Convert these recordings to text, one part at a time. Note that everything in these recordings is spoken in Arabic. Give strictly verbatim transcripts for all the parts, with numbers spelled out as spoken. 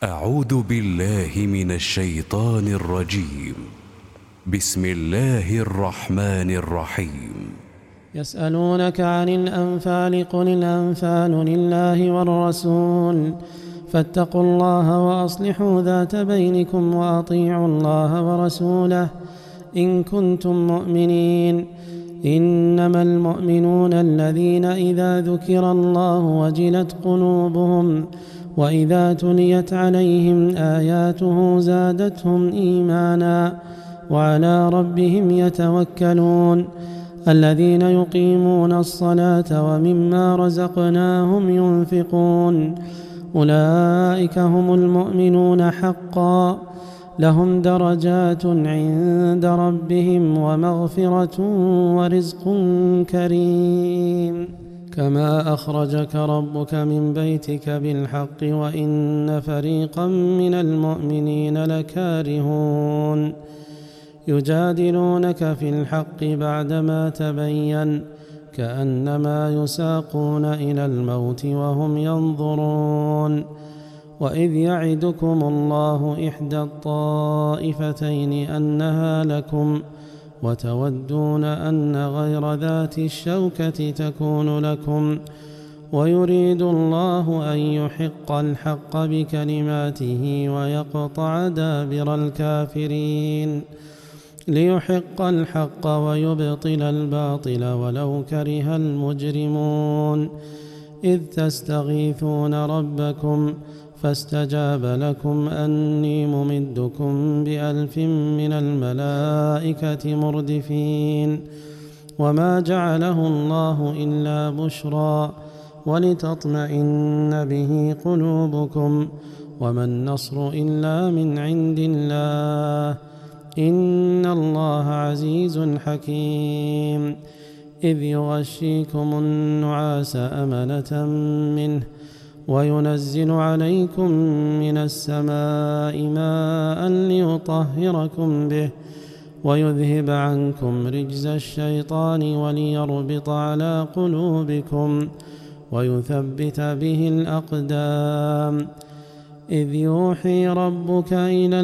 أعوذ بالله من الشيطان الرجيم. بسم الله الرحمن الرحيم. يسألونك عن الأنفال قل الأنفال لله والرسول فاتقوا الله وأصلحوا ذات بينكم وأطيعوا الله ورسوله إن كنتم مؤمنين. إنما المؤمنون الذين إذا ذكر الله وجلت قلوبهم وإذا تليت عليهم آياته زادتهم إيمانا وعلى ربهم يتوكلون. الذين يقيمون الصلاة ومما رزقناهم ينفقون أولئك هم المؤمنون حقا لهم درجات عند ربهم ومغفرة ورزق كريم. كما أخرجك ربك من بيتك بالحق وإن فريقا من المؤمنين لكارهون يجادلونك في الحق بعدما تبين كأنما يساقون إلى الموت وهم ينظرون. وإذ يعدكم الله إحدى الطائفتين أنها لكم وتودون أن غير ذات الشوكة تكون لكم ويريد الله أن يحق الحق بكلماته ويقطع دابر الكافرين ليحق الحق ويبطل الباطل ولو كره المجرمون. إذ تستغيثون ربكم فاستجاب لكم أني ممدكم بألف من الملائكة مردفين. وما جعله الله إلا بشرى ولتطمئن به قلوبكم وما النصر إلا من عند الله إن الله عزيز حكيم. إذ يغشيكم النعاس أمنة منه وينزل عليكم من السماء ماء ليطهركم به ويذهب عنكم رجز الشيطان وليربط على قلوبكم ويثبت به الأقدام. إذ يوحي ربك إلى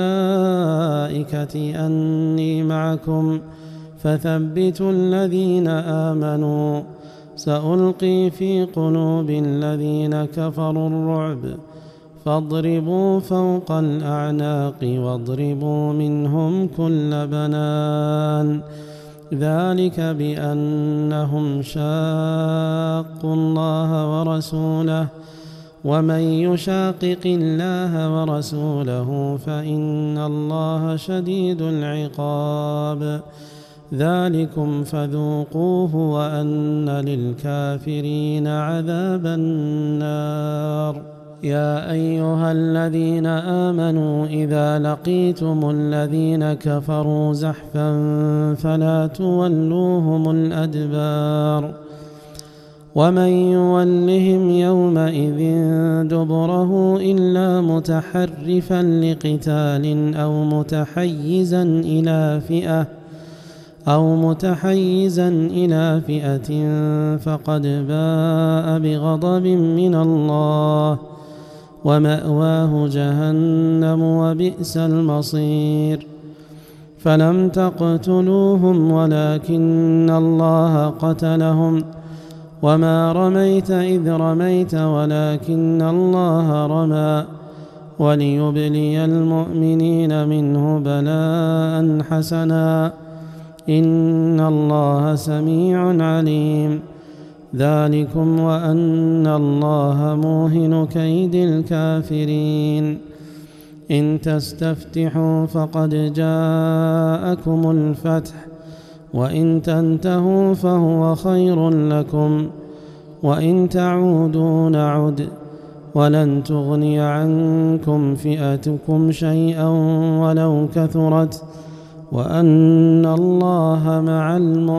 الملائكة أني معكم فثبتوا الذين آمنوا سألقي في قلوب الذين كفروا الرعب فاضربوا فوق الأعناق واضربوا منهم كل بنان. ذلك بأنهم شاقوا الله ورسوله ومن يشاقق الله ورسوله فإن الله شديد العقاب. ذلكم فذوقوه وأن للكافرين عذاب النار. يا أيها الذين آمنوا إذا لقيتم الذين كفروا زحفا فلا تولوهم الأدبار ومن يولهم يومئذ دبره إلا متحرفا لقتال أو متحيزا إلى فئة أو متحيزا إلى فئة فقد باء بغضب من الله ومأواه جهنم وبئس المصير. فلم تقتلوهم ولكن الله قتلهم وما رميت إذ رميت ولكن الله رمى وليبلي المؤمنين منه بلاء حسنا إن الله سميع عليم. ذلكم وأن الله موهن كيد الكافرين. إن تستفتحوا فقد جاءكم الفتح وإن تنتهوا فهو خير لكم وإن تعودوا نعد ولن تغني عنكم فئتكم شيئا ولو كثرت وأن الله مع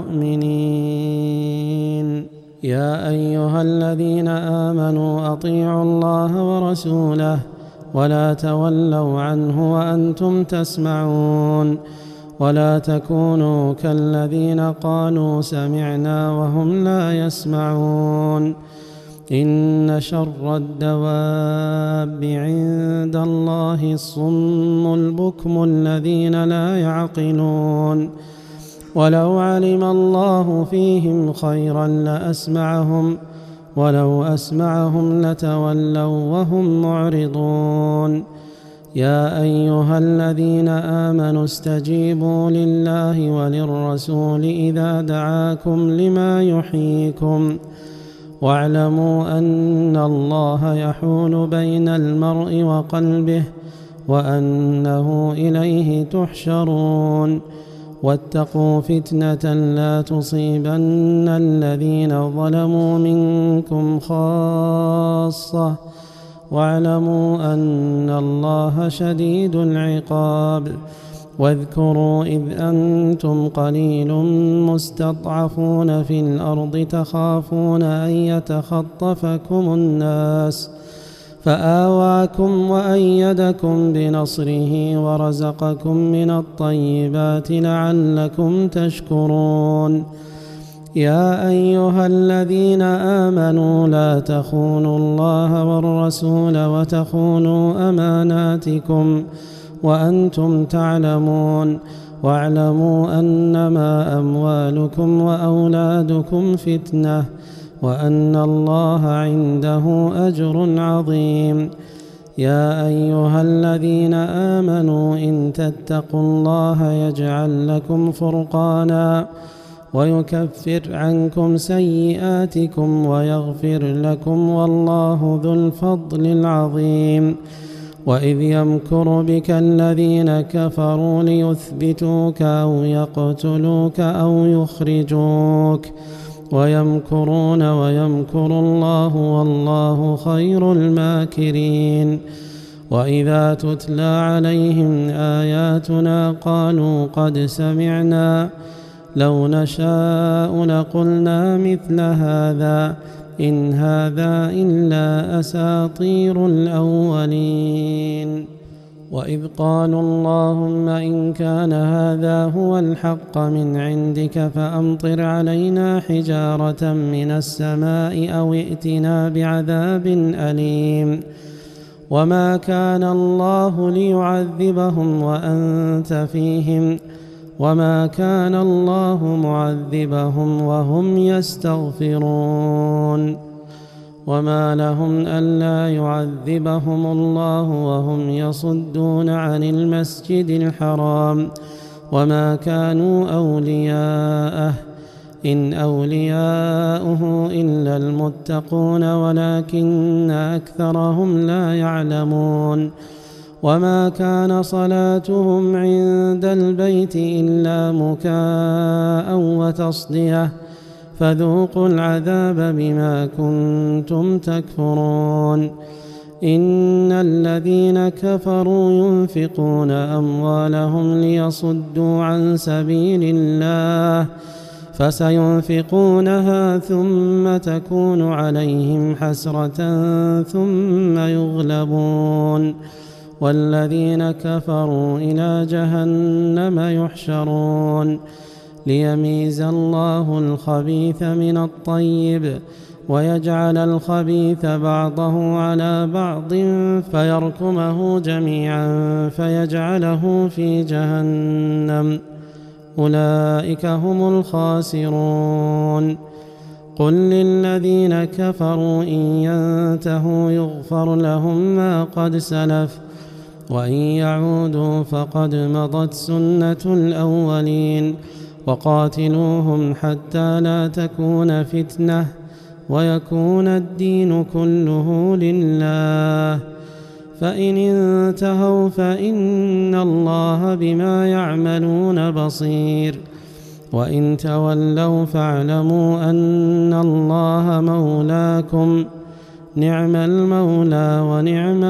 المؤمنين. يا أيها الذين آمنوا أطيعوا الله ورسوله ولا تولوا عنه وأنتم تسمعون ولا تكونوا كالذين قالوا سمعنا وهم لا يسمعون. إن شر الدواب عند الله الصم البكم الذين لا يعقلون ولو علم الله فيهم خيرا لأسمعهم ولو أسمعهم لتولوا وهم معرضون يا أيها الذين آمنوا استجيبوا لله وللرسول إذا دعاكم لما يحييكم واعلموا أن الله يحول بين المرء وقلبه وأنه إليه تحشرون واتقوا فتنة لا تصيبن الذين ظلموا منكم خاصة واعلموا أن الله شديد العقاب واذكروا إذ أنتم قليل مستضعفون في الأرض تخافون أن يتخطفكم الناس فآواكم وأيدكم بنصره ورزقكم من الطيبات لعلكم تشكرون يا أيها الذين آمنوا لا تخونوا الله والرسول وتخونوا أماناتكم وأنتم تعلمون واعلموا أنما أموالكم وأولادكم فتنة وأن الله عنده أجر عظيم يا أيها الذين آمنوا إن تتقوا الله يجعل لكم فرقانا ويكفر عنكم سيئاتكم ويغفر لكم والله ذو الفضل العظيم وإذ يمكر بك الذين كفروا ليثبتوك أو يقتلوك أو يخرجوك ويمكرون ويمكر الله والله خير الماكرين وإذا تتلى عليهم آياتنا قالوا قد سمعنا لو نشاء لقلنا مثل هذا إن هذا إلا أساطير الأولين وإذ قالوا اللهم إن كان هذا هو الحق من عندك فأمطر علينا حجارة من السماء أو ائتنا بعذاب أليم وما كان الله ليعذبهم وأنت فيهم وما كان الله معذبهم وهم يستغفرون وما لهم ألا يعذبهم الله وهم يصدون عن المسجد الحرام وما كانوا أولياءه إن أولياؤه إلا المتقون ولكن أكثرهم لا يعلمون وما كان صلاتهم عند البيت إلا مكاء وتصدية فذوقوا العذاب بما كنتم تكفرون إن الذين كفروا ينفقون أموالهم ليصدوا عن سبيل الله فسينفقونها ثم تكون عليهم حسرة ثم يغلبون والذين كفروا إلى جهنم يحشرون ليميز الله الخبيث من الطيب ويجعل الخبيث بعضه على بعض فيركمه جميعا فيجعله في جهنم أولئك هم الخاسرون قل للذين كفروا إن ينتهوا يغفر لهم ما قد سلف وإن يعودوا فقد مضت سنة الأولين وقاتلوهم حتى لا تكون فتنة ويكون الدين كله لله فإن انتهوا فإن الله بما يعملون بصير وإن تولوا فاعلموا أن الله مولاكم نعم المولى ونعم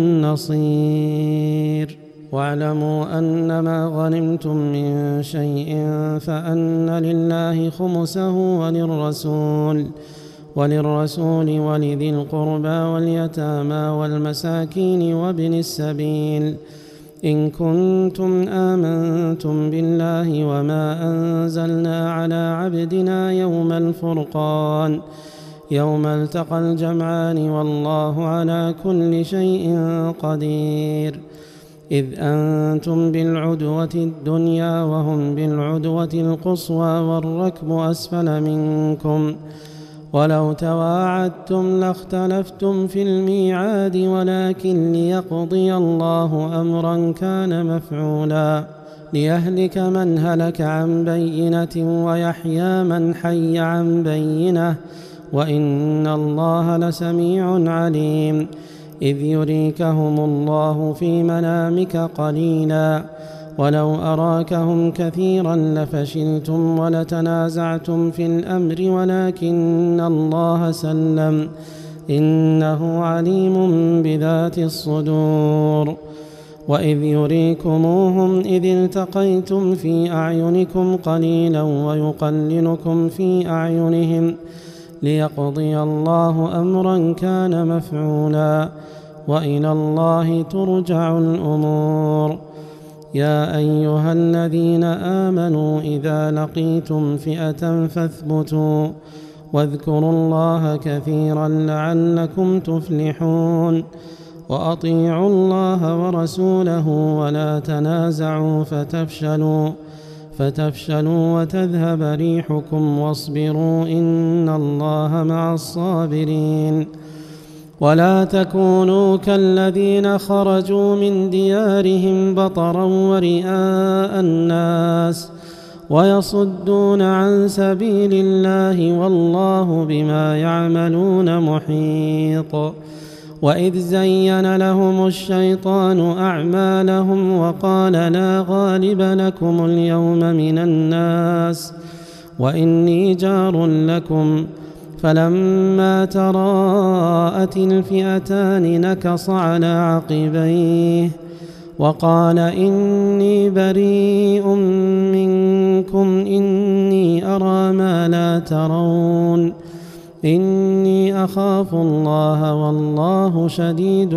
النصير واعلموا أن ما غنمتم من شيء فأن لله خمسه وللرسول وللرسول ولذي القربى واليتامى والمساكين وابن السبيل إن كنتم آمنتم بالله وما أنزلنا على عبدنا يوم الفرقان يوم التقى الجمعان والله على كل شيء قدير. إذ أنتم بالعدوة الدنيا وهم بالعدوة القصوى والركب أسفل منكم، ولو تواعدتم لاختلفتم في الميعاد، ولكن ليقضي الله أمرا كان مفعولا ليهلك من هلك عن بينة ويحيى من حي عن بينة، وإن الله لسميع عليم. إذ يريكهم الله في منامك قليلا ولو أراكهم كثيرا لفشلتم ولتنازعتم في الأمر، ولكن الله سلم إنه عليم بذات الصدور. وإذ يريكموهم إذ التقيتم في أعينكم قليلا ويقللكم في أعينهم ليقضي الله أمرا كان مفعولا، وإلى الله ترجع الأمور. يا أيها الذين آمنوا إذا لقيتم فئة فاثبتوا واذكروا الله كثيرا لعلكم تفلحون. وأطيعوا الله ورسوله ولا تنازعوا فتفشلوا فتفشلوا وتذهب ريحكم واصبروا إن الله مع الصابرين. ولا تكونوا كالذين خرجوا من ديارهم بطرا ورئاء الناس ويصدون عن سبيل الله والله بما يعملون محيط. وإذ زين لهم الشيطان أعمالهم وقال لا غالب لكم اليوم من الناس وإني جار لكم، فلما تراءت الفئتان نكص على عقبيه وقال إني بريء منكم إني أرى ما لا ترون إني أخاف الله والله شديد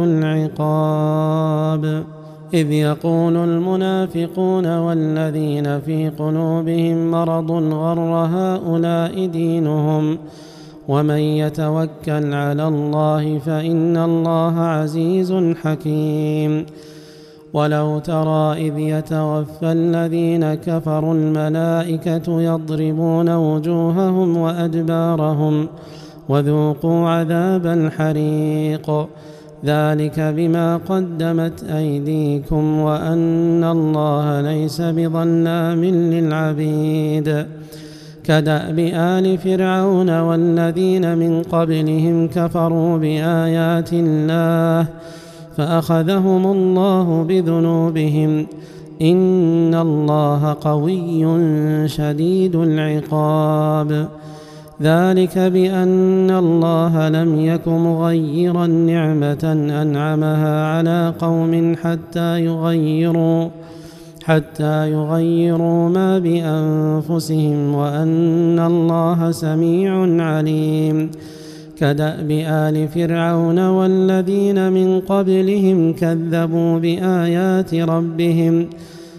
العقاب. إذ يقول المنافقون والذين في قلوبهم مرض غر هؤلاء دينهم ومن يتوكل على الله فإن الله عزيز حكيم. ولو ترى إذ يتوفى الذين كفروا الملائكة يضربون وجوههم وأدبارهم وذوقوا عذاب الحريق ذلك بما قدمت أيديكم وأن الله ليس بظلام للعبيد. كدأب آل فرعون والذين من قبلهم كفروا بآيات الله فأخذهم الله بذنوبهم إن الله قوي شديد العقاب. ذلك بأن الله لم يك مغيرا نعمة أنعمها على قوم حتى يغيروا حتى يغيروا ما بأنفسهم وأن الله سميع عليم. كدأب آل فرعون والذين من قبلهم كذبوا بآيات ربهم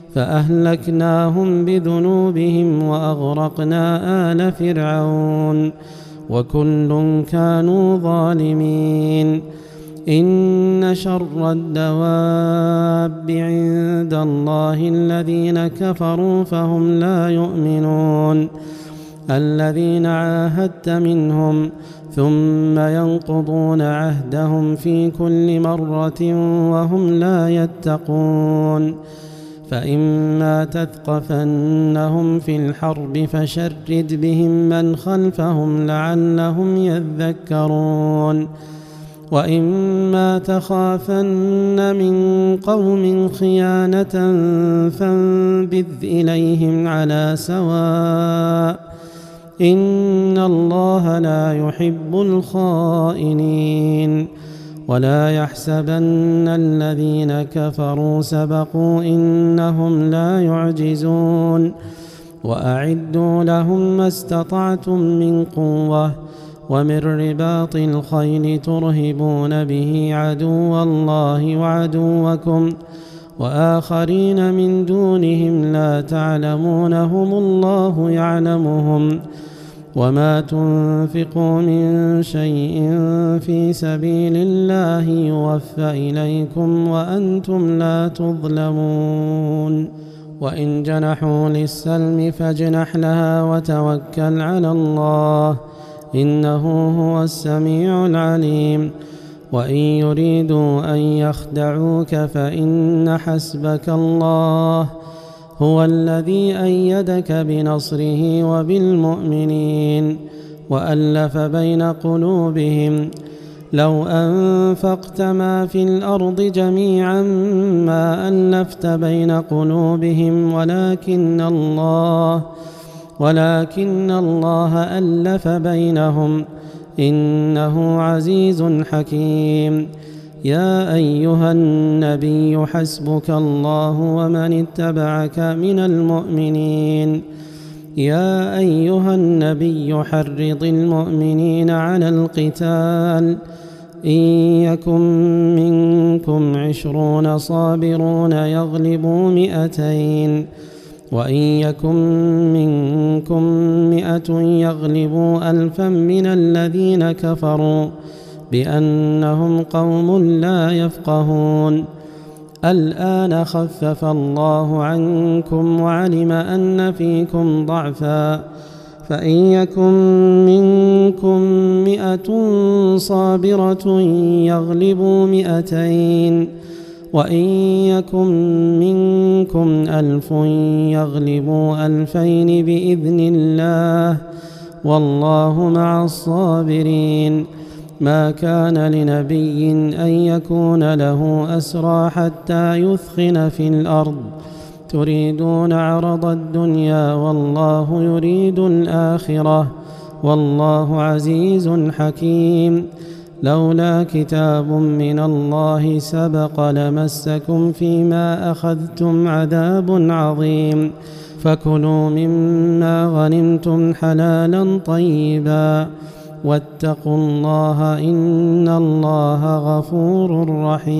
فأهلكناهم بذنوبهم وأغرقنا آل فرعون وكل كانوا ظالمين. إن شر الدواب عند الله الذين كفروا فهم لا يؤمنون الذين عاهدت منهم ثم ينقضون عهدهم في كل مرة وهم لا يتقون. فإما تثقفنهم في الحرب فشرد بهم من خلفهم لعلهم يذكرون. وإما تخافن من قوم خيانة فانبذ إليهم على سواء إن الله لا يحب الخائنين. ولا يحسبن الذين كفروا سبقوا إنهم لا يعجزون. وأعدوا لهم ما استطعتم من قوة ومن رباط الخيل ترهبون به عدو الله وعدوكم وآخرين من دونهم لا تعلمونهم الله يعلمهم وما تنفقوا من شيء في سبيل الله يوفى إليكم وأنتم لا تظلمون وإن جنحوا للسلم فاجنح لها وتوكل على الله إنه هو السميع العليم وإن يريدوا أن يخدعوك فإن حسبك الله هو الذي أيدك بنصره وبالمؤمنين وألف بين قلوبهم لو أنفقت ما في الأرض جميعا ما ألفت بين قلوبهم ولكن الله ولكن الله ألف بينهم إنه عزيز حكيم يا أيها النبي حسبك الله ومن اتبعك من المؤمنين يا أيها النبي حرض المؤمنين على القتال إن يكن منكم عشرون صابرون يغلبوا مئتين وإن يكن منكم مئة يغلبوا ألفا من الذين كفروا بأنهم قوم لا يفقهون الآن خفف الله عنكم وعلم أن فيكم ضعفا فإن يكن منكم مئة صابرة يغلبوا مئتين وإن يكن منكم ألف يغلبوا ألفين بإذن الله والله مع الصابرين ما كان لنبي أن يكون له أسرى حتى يثخن في الأرض تريدون عرض الدنيا والله يريد الآخرة والله عزيز حكيم لولا كتاب من الله سبق لمسكم فيما أخذتم عذاب عظيم فكلوا مما غنمتم حلالا طيبا واتقوا الله إن الله غفور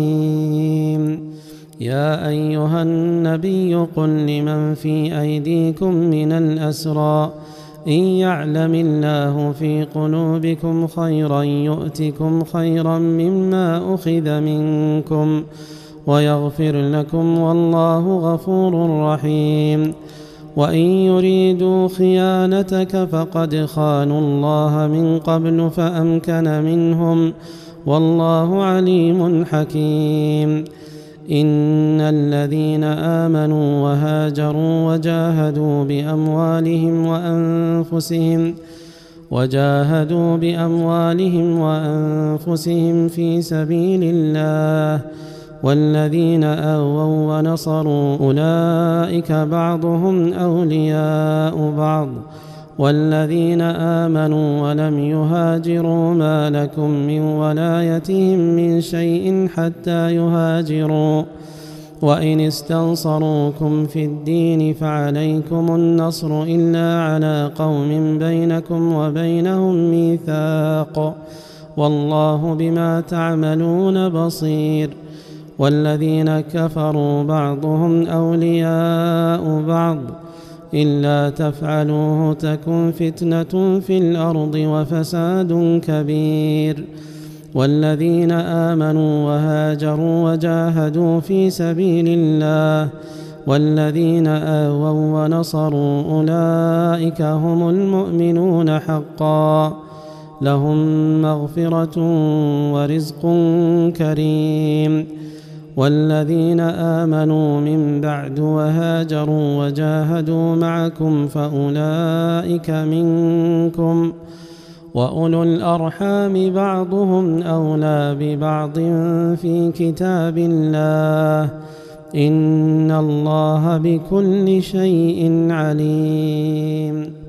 رحيم يا أيها النبي قل لمن في أيديكم من الأسرى إن يعلم الله في قلوبكم خيرا يؤتكم خيرا مما أخذ منكم ويغفر لكم والله غفور رحيم وإن يريدوا خيانتك فقد خانوا الله من قبل فأمكن منهم والله عليم حكيم إن الذين آمنوا وهاجروا وجاهدوا بأموالهم وأنفسهم وجاهدوا بأموالهم وأنفسهم في سبيل الله والذين آووا ونصروا أولئك بعضهم أولياء بعض والذين آمنوا ولم يهاجروا ما لكم من ولايتهم من شيء حتى يهاجروا وإن استنصروكم في الدين فعليكم النصر إلا على قوم بينكم وبينهم ميثاق والله بما تعملون بصير والذين كفروا بعضهم أولياء بعض إلا تفعلوه تكن فتنة في الأرض وفساد كبير والذين آمنوا وهاجروا وجاهدوا في سبيل الله والذين آووا ونصروا أولئك هم المؤمنون حقا لهم مغفرة ورزق كريم والذين آمنوا من بعد وهاجروا وجاهدوا معكم فأولئك منكم وأولو الأرحام بعضهم أولى ببعض في كتاب الله إن الله بكل شيء عليم.